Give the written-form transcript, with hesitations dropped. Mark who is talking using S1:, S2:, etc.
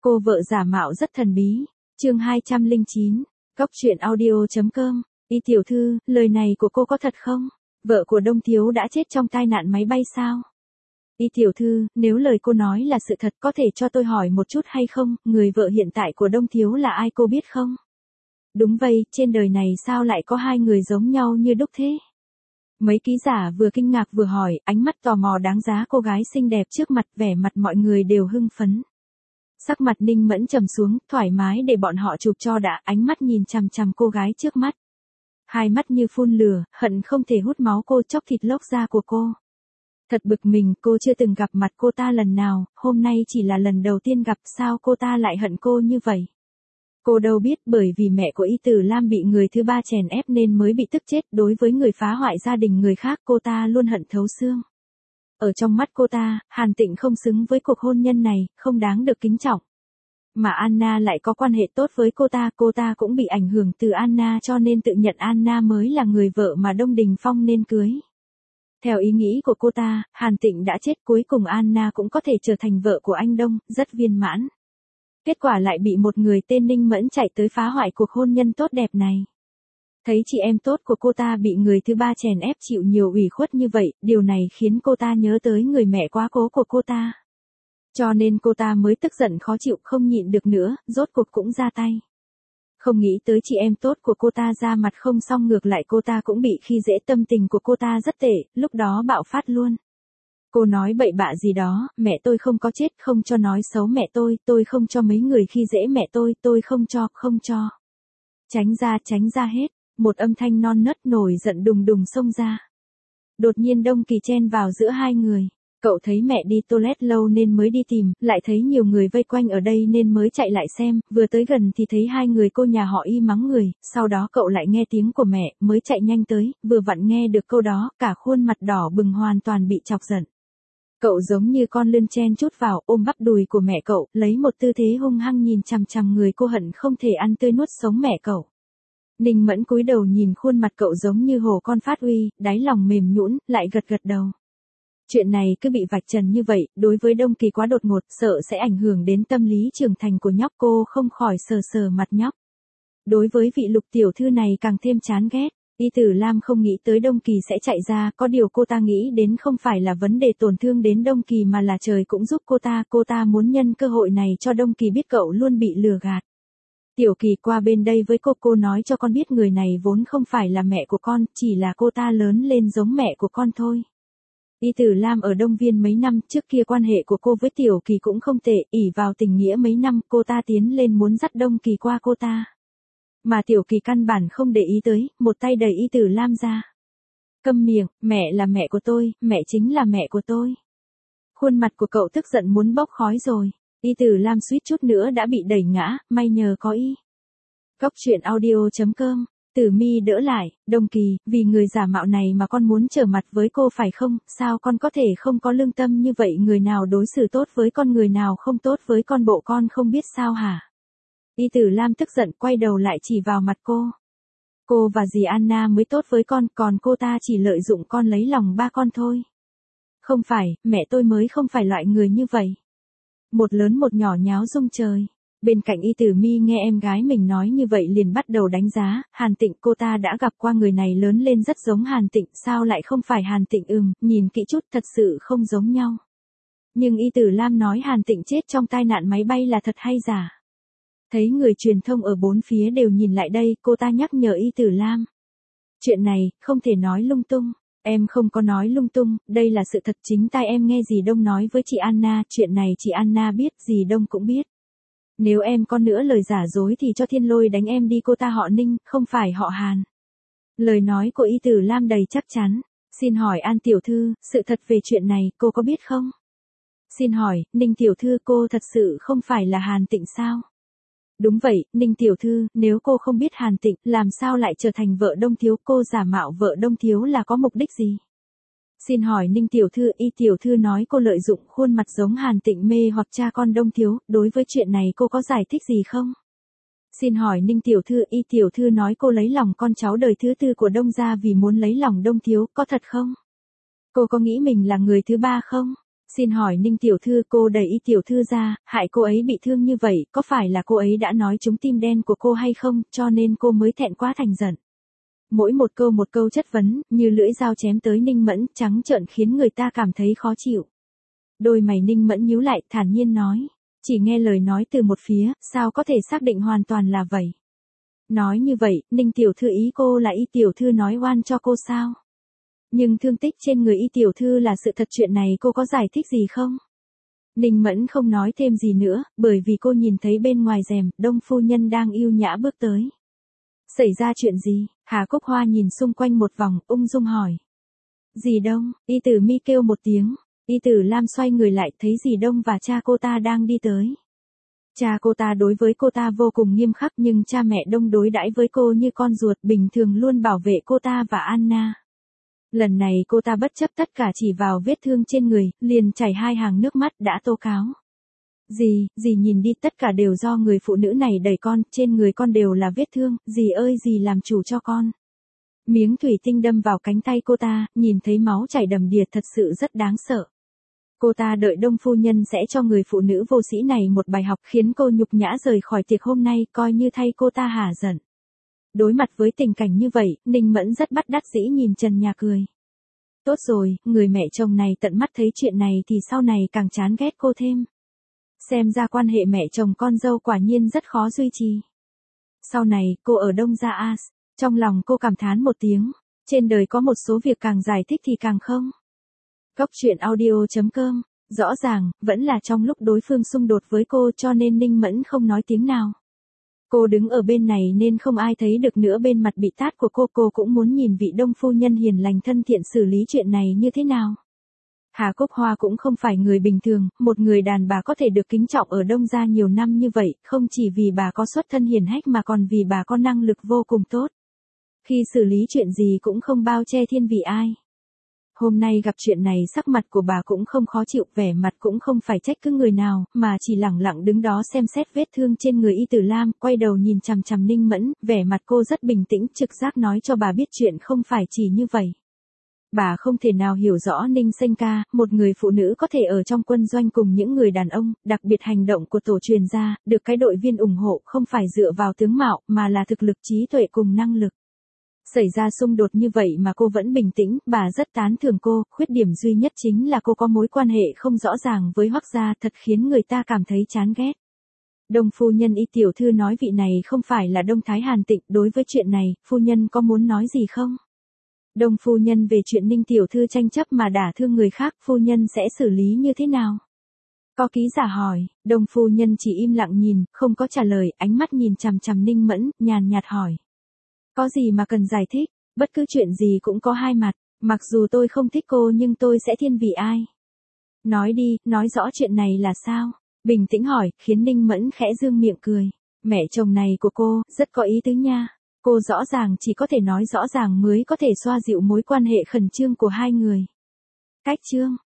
S1: Cô vợ giả mạo rất thần bí. Chương 209. Cóc truyện audio.com. Y tiểu thư, lời này của cô có thật không? Vợ của Đông Thiếu đã chết trong tai nạn máy bay sao? Y tiểu thư, nếu lời cô nói là sự thật có thể cho tôi hỏi một chút hay không, người vợ hiện tại của Đông Thiếu là ai cô biết không? Đúng vậy, trên đời này sao lại có hai người giống nhau như đúc thế? Mấy ký giả vừa kinh ngạc vừa hỏi, ánh mắt tò mò đáng giá cô gái xinh đẹp trước mặt, vẻ mặt mọi người đều hưng phấn. Sắc mặt Ninh Mẫn trầm xuống, thoải mái để bọn họ chụp cho đã, ánh mắt nhìn chằm chằm cô gái trước mắt. Hai mắt như phun lửa, hận không thể hút máu cô, chóc thịt lốc da của cô. Thật bực mình, cô chưa từng gặp mặt cô ta lần nào, hôm nay chỉ là lần đầu tiên gặp, sao cô ta lại hận cô như vậy? Cô đâu biết, bởi vì mẹ của Y Tử Lam bị người thứ ba chèn ép nên mới bị tức chết, đối với người phá hoại gia đình người khác cô ta luôn hận thấu xương. Ở trong mắt cô ta, Hàn Tịnh không xứng với cuộc hôn nhân này, không đáng được kính trọng. Mà Anna lại có quan hệ tốt với cô ta cũng bị ảnh hưởng từ Anna cho nên tự nhận Anna mới là người vợ mà Đông Đình Phong nên cưới. Theo ý nghĩ của cô ta, Hàn Tịnh đã chết cuối cùng Anna cũng có thể trở thành vợ của anh Đông, rất viên mãn. Kết quả lại bị một người tên Ninh Mẫn chạy tới phá hoại cuộc hôn nhân tốt đẹp này. Thấy chị em tốt của cô ta bị người thứ ba chèn ép chịu nhiều ủy khuất như vậy, điều này khiến cô ta nhớ tới người mẹ quá cố của cô ta. Cho nên cô ta mới tức giận khó chịu không nhịn được nữa, rốt cuộc cũng ra tay. Không nghĩ tới chị em tốt của cô ta ra mặt không xong ngược lại cô ta cũng bị khi dễ, tâm tình của cô ta rất tệ, lúc đó bạo phát luôn. Cô nói bậy bạ gì đó, mẹ tôi không có chết, không cho nói xấu mẹ tôi không cho mấy người khi dễ mẹ tôi không cho. Tránh ra hết, một âm thanh non nớt nổi giận đùng đùng xông ra. Đột nhiên Đông Kỳ chen vào giữa hai người. Cậu thấy mẹ đi toilet lâu nên mới đi tìm, lại thấy nhiều người vây quanh ở đây nên mới chạy lại xem, vừa tới gần thì thấy hai người cô nhà họ Y mắng người, sau đó cậu lại nghe tiếng của mẹ, mới chạy nhanh tới, vừa vặn nghe được câu đó, cả khuôn mặt đỏ bừng hoàn toàn bị chọc giận. Cậu giống như con lươn chen chút vào, ôm bắp đùi của mẹ cậu, lấy một tư thế hung hăng nhìn chằm chằm người cô hận không thể ăn tươi nuốt sống mẹ cậu. Ninh Mẫn cúi đầu nhìn khuôn mặt cậu giống như hổ con phát uy, đáy lòng mềm nhũn, lại gật đầu. Chuyện này cứ bị vạch trần như vậy, đối với Đông Kỳ quá đột ngột, sợ sẽ ảnh hưởng đến tâm lý trưởng thành của nhóc, cô không khỏi sờ mặt nhóc. Đối với vị Lục tiểu thư này càng thêm chán ghét. Y Tử Lam không nghĩ tới Đông Kỳ sẽ chạy ra, có điều cô ta nghĩ đến không phải là vấn đề tổn thương đến Đông Kỳ mà là trời cũng giúp cô ta muốn nhân cơ hội này cho Đông Kỳ biết cậu luôn bị lừa gạt. Tiểu Kỳ qua bên đây với cô nói cho con biết người này vốn không phải là mẹ của con, chỉ là cô ta lớn lên giống mẹ của con thôi. Y Tử Lam ở Đông Viên mấy năm, trước kia quan hệ của cô với Tiểu Kỳ cũng không tệ, ỷ vào tình nghĩa mấy năm, cô ta tiến lên muốn dắt Đông Kỳ qua cô ta. Mà Tiểu Kỳ căn bản không để ý tới, một tay đẩy Y Tử Lam ra. Câm miệng, mẹ là mẹ của tôi, mẹ chính là mẹ của tôi. Khuôn mặt của cậu tức giận muốn bốc khói rồi. Y Tử Lam suýt chút nữa đã bị đẩy ngã, may nhờ có Y. Cóc truyện audio.com. Tử Mi đỡ lại, Đông Kỳ, vì người giả mạo này mà con muốn trở mặt với cô phải không, sao con có thể không có lương tâm như vậy, người nào đối xử tốt với con người nào không tốt với con, bộ con không biết sao hả? Y Tử Lam tức giận quay đầu lại chỉ vào mặt cô. Cô và dì Anna mới tốt với con, còn cô ta chỉ lợi dụng con lấy lòng ba con thôi. Không phải, mẹ tôi mới không phải loại người như vậy. Một lớn một nhỏ nháo rung trời. Bên cạnh Y Tử Mi nghe em gái mình nói như vậy liền bắt đầu đánh giá, Hàn Tịnh, cô ta đã gặp qua người này lớn lên rất giống Hàn Tịnh, sao lại không phải Hàn Tịnh, nhìn kỹ chút thật sự không giống nhau. Nhưng Y Tử Lam nói Hàn Tịnh chết trong tai nạn máy bay là thật hay giả? Thấy người truyền thông ở bốn phía đều nhìn lại đây, cô ta nhắc nhở Y Tử Lam. Chuyện này, không thể nói lung tung. Em không có nói lung tung, đây là sự thật, chính tai em nghe dì Đông nói với chị Anna, chuyện này chị Anna biết, dì Đông cũng biết. Nếu em có nữa lời giả dối thì cho Thiên Lôi đánh em đi, cô ta họ Ninh, không phải họ Hàn. Lời nói của Y Tử Lam đầy chắc chắn. Xin hỏi An tiểu thư, sự thật về chuyện này, cô có biết không? Xin hỏi, Ninh tiểu thư, cô thật sự không phải là Hàn Tịnh sao? Đúng vậy, Ninh tiểu thư, nếu cô không biết Hàn Tịnh, làm sao lại trở thành vợ Đông Thiếu, cô giả mạo vợ Đông Thiếu là có mục đích gì? Xin hỏi Ninh tiểu thư, Y tiểu thư nói cô lợi dụng khuôn mặt giống Hàn Tịnh mê hoặc cha con Đông Thiếu, đối với chuyện này cô có giải thích gì không? Xin hỏi Ninh tiểu thư, Y tiểu thư nói cô lấy lòng con cháu đời thứ tư của Đông gia vì muốn lấy lòng Đông Thiếu, có thật không? Cô có nghĩ mình là người thứ ba không? Xin hỏi Ninh tiểu thư, cô đẩy Y tiểu thư ra, hại cô ấy bị thương như vậy, có phải là cô ấy đã nói trúng tim đen của cô hay không, cho nên cô mới thẹn quá thành giận. Mỗi một câu chất vấn, như lưỡi dao chém tới Ninh Mẫn, trắng trợn khiến người ta cảm thấy khó chịu. Đôi mày Ninh Mẫn nhíu lại, thản nhiên nói. Chỉ nghe lời nói từ một phía, sao có thể xác định hoàn toàn là vậy? Nói như vậy, Ninh tiểu thư ý cô là Y tiểu thư nói oan cho cô sao? Nhưng thương tích trên người Y tiểu thư là sự thật, chuyện này cô có giải thích gì không? Ninh Mẫn không nói thêm gì nữa, bởi vì cô nhìn thấy bên ngoài rèm, Đông phu nhân đang yêu nhã bước tới. Xảy ra chuyện gì? Hà Cúc Hoa nhìn xung quanh một vòng, ung dung hỏi. Dì Đông, Y Tử Mi kêu một tiếng. Y Tử Lam xoay người lại, thấy dì Đông và cha cô ta đang đi tới. Cha cô ta đối với cô ta vô cùng nghiêm khắc, nhưng cha mẹ Đông đối đãi với cô như con ruột, bình thường luôn bảo vệ cô ta và Anna. Lần này cô ta bất chấp tất cả chỉ vào vết thương trên người, liền chảy 2 hàng nước mắt đã tố cáo. Dì nhìn đi, tất cả đều do người phụ nữ này đẩy con, trên người con đều là vết thương, dì ơi dì làm chủ cho con. Miếng thủy tinh đâm vào cánh tay cô ta, nhìn thấy máu chảy đầm đìa thật sự rất đáng sợ. Cô ta đợi Đông phu nhân sẽ cho người phụ nữ vô sĩ này một bài học, khiến cô nhục nhã rời khỏi tiệc hôm nay, coi như thay cô ta hả giận. Đối mặt với tình cảnh như vậy, Ninh Mẫn rất bất đắc dĩ nhìn trần nhà cười. Tốt rồi, người mẹ chồng này tận mắt thấy chuyện này thì sau này càng chán ghét cô thêm. Xem ra quan hệ mẹ chồng con dâu quả nhiên rất khó duy trì. Sau này, cô ở Đông Gia As, trong lòng cô cảm thán một tiếng. Trên đời có một số việc càng giải thích thì càng không. Góc truyện audio.com. Rõ ràng, vẫn là trong lúc đối phương xung đột với cô cho nên Ninh Mẫn không nói tiếng nào. Cô đứng ở bên này nên không ai thấy được nữa bên mặt bị tát của cô cũng muốn nhìn vị Đông phu nhân hiền lành thân thiện xử lý chuyện này như thế nào. Hà Cúc Hoa cũng không phải người bình thường, một người đàn bà có thể được kính trọng ở Đông gia nhiều năm như vậy, không chỉ vì bà có xuất thân hiền hách mà còn vì bà có năng lực vô cùng tốt. Khi xử lý chuyện gì cũng không bao che thiên vị ai. Hôm nay gặp chuyện này sắc mặt của bà cũng không khó chịu, vẻ mặt cũng không phải trách cứ người nào, mà chỉ lẳng lặng đứng đó xem xét vết thương trên người Y Tử Lam, quay đầu nhìn chằm chằm Ninh Mẫn, vẻ mặt cô rất bình tĩnh, trực giác nói cho bà biết chuyện không phải chỉ như vậy. Bà không thể nào hiểu rõ Ninh Xanh ca, một người phụ nữ có thể ở trong quân doanh cùng những người đàn ông, đặc biệt hành động của tổ truyền gia, được cái đội viên ủng hộ không phải dựa vào tướng mạo, mà là thực lực trí tuệ cùng năng lực. Xảy ra xung đột như vậy mà cô vẫn bình tĩnh, bà rất tán thưởng cô, khuyết điểm duy nhất chính là cô có mối quan hệ không rõ ràng với Hoắc gia, thật khiến người ta cảm thấy chán ghét. Đông phu nhân Y tiểu thư nói vị này không phải là Đông Thái Hàn Tịnh, đối với chuyện này, phu nhân có muốn nói gì không? Đông phu nhân, về chuyện Ninh tiểu thư tranh chấp mà đả thương người khác, phu nhân sẽ xử lý như thế nào? Có ký giả hỏi, Đông phu nhân chỉ im lặng nhìn, không có trả lời, ánh mắt nhìn chằm chằm Ninh Mẫn, nhàn nhạt hỏi. Có gì mà cần giải thích, bất cứ chuyện gì cũng có hai mặt, mặc dù tôi không thích cô nhưng tôi sẽ thiên vị ai? Nói đi, nói rõ chuyện này là sao? Bình tĩnh hỏi, khiến Ninh Mẫn khẽ dương miệng cười. Mẹ chồng này của cô, rất có ý tứ nha. Cô rõ ràng chỉ có thể nói rõ ràng mới có thể xoa dịu mối quan hệ khẩn trương của hai người. Cách chương.